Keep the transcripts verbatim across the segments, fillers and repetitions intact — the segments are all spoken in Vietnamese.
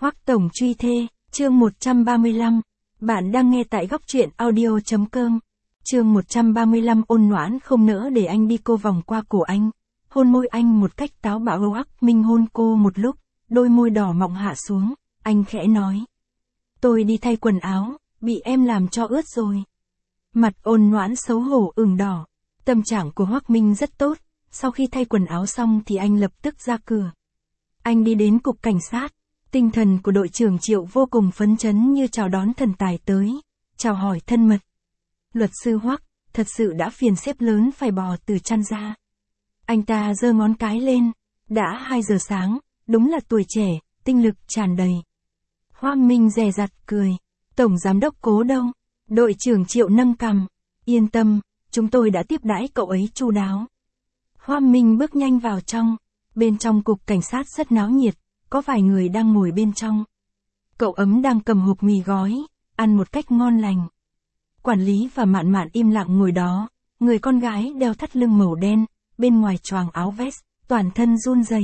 Hoắc Tổng truy thê, chương một trăm ba mươi lăm. Bạn đang nghe tại góc truyện audio chấm com. Chương một trăm ba mươi lăm. Ôn Noãn không nỡ để anh đi, cô vòng qua cổ anh, hôn môi anh một cách táo bạo. Hoắc Minh hôn cô một lúc, đôi môi đỏ mọng hạ xuống, anh khẽ nói: "Tôi đi thay quần áo, bị em làm cho ướt rồi." Mặt Ôn Noãn xấu hổ ửng đỏ. Tâm trạng của Hoắc Minh rất tốt, sau khi thay quần áo xong thì anh lập tức ra cửa. Anh đi đến cục cảnh sát, tinh thần của đội trưởng Triệu vô cùng phấn chấn như chào đón thần tài tới, chào hỏi thân mật. "Luật sư Hoắc, thật sự đã phiền sếp lớn phải bò từ chăn ra." Anh ta giơ ngón cái lên, "Đã hai giờ sáng, đúng là tuổi trẻ, tinh lực tràn đầy." Hoắc Minh dè dặt cười: "Tổng giám đốc Cố đâu?" Đội trưởng Triệu nâng cằm: "Yên tâm, chúng tôi đã tiếp đãi cậu ấy chu đáo." Hoắc Minh bước nhanh vào trong. Bên trong cục cảnh sát rất náo nhiệt, có vài người đang ngồi bên trong. Cậu Ấm đang cầm hộp mì gói, ăn một cách ngon lành. Quản lý và Mạn Mạn im lặng ngồi đó, người con gái đeo thắt lưng màu đen, bên ngoài choàng áo vest, toàn thân run rẩy.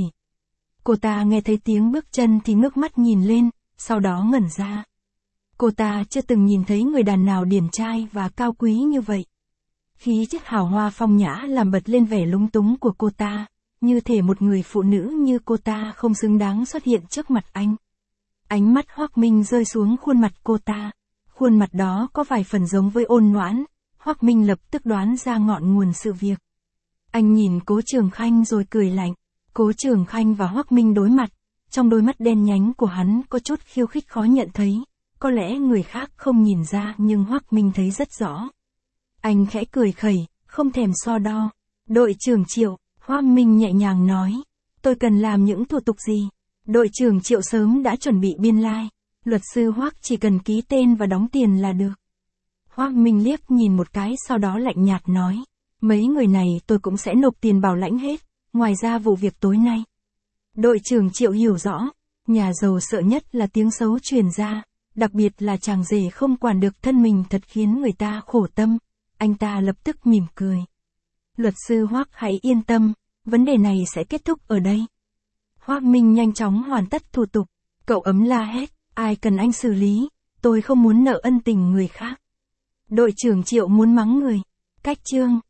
Cô ta nghe thấy tiếng bước chân thì ngước mắt nhìn lên, sau đó ngẩn ra. Cô ta chưa từng nhìn thấy người đàn nào điển trai và cao quý như vậy. Khí chất hào hoa phong nhã làm bật lên vẻ lúng túng của cô ta, như thể một người phụ nữ như cô ta không xứng đáng xuất hiện trước mặt anh. Ánh mắt Hoắc Minh rơi xuống khuôn mặt cô ta. Khuôn mặt đó có vài phần giống với Ôn Noãn. Hoắc Minh lập tức đoán ra ngọn nguồn sự việc. Anh nhìn Cố Trường Khanh rồi cười lạnh. Cố Trường Khanh và Hoắc Minh đối mặt. Trong đôi mắt đen nhánh của hắn có chút khiêu khích khó nhận thấy. Có lẽ người khác không nhìn ra nhưng Hoắc Minh thấy rất rõ. Anh khẽ cười khẩy, không thèm so đo. "Đội trưởng Triệu." Hoắc Minh nhẹ nhàng nói: "Tôi cần làm những thủ tục gì?" Đội trưởng Triệu sớm đã chuẩn bị biên lai. "Luật sư Hoắc chỉ cần ký tên và đóng tiền là được." Hoắc Minh liếc nhìn một cái sau đó lạnh nhạt nói: "Mấy người này tôi cũng sẽ nộp tiền bảo lãnh hết, ngoài ra vụ việc tối nay." Đội trưởng Triệu hiểu rõ, nhà giàu sợ nhất là tiếng xấu truyền ra, đặc biệt là chàng rể không quản được thân mình thật khiến người ta khổ tâm. Anh ta lập tức mỉm cười: "Luật sư Hoắc hãy yên tâm, vấn đề này sẽ kết thúc ở đây." Hoắc Minh nhanh chóng hoàn tất thủ tục. Cậu Ấm la hét: "Ai cần anh xử lý, tôi không muốn nợ ân tình người khác." Đội trưởng Triệu muốn mắng người. Cách chương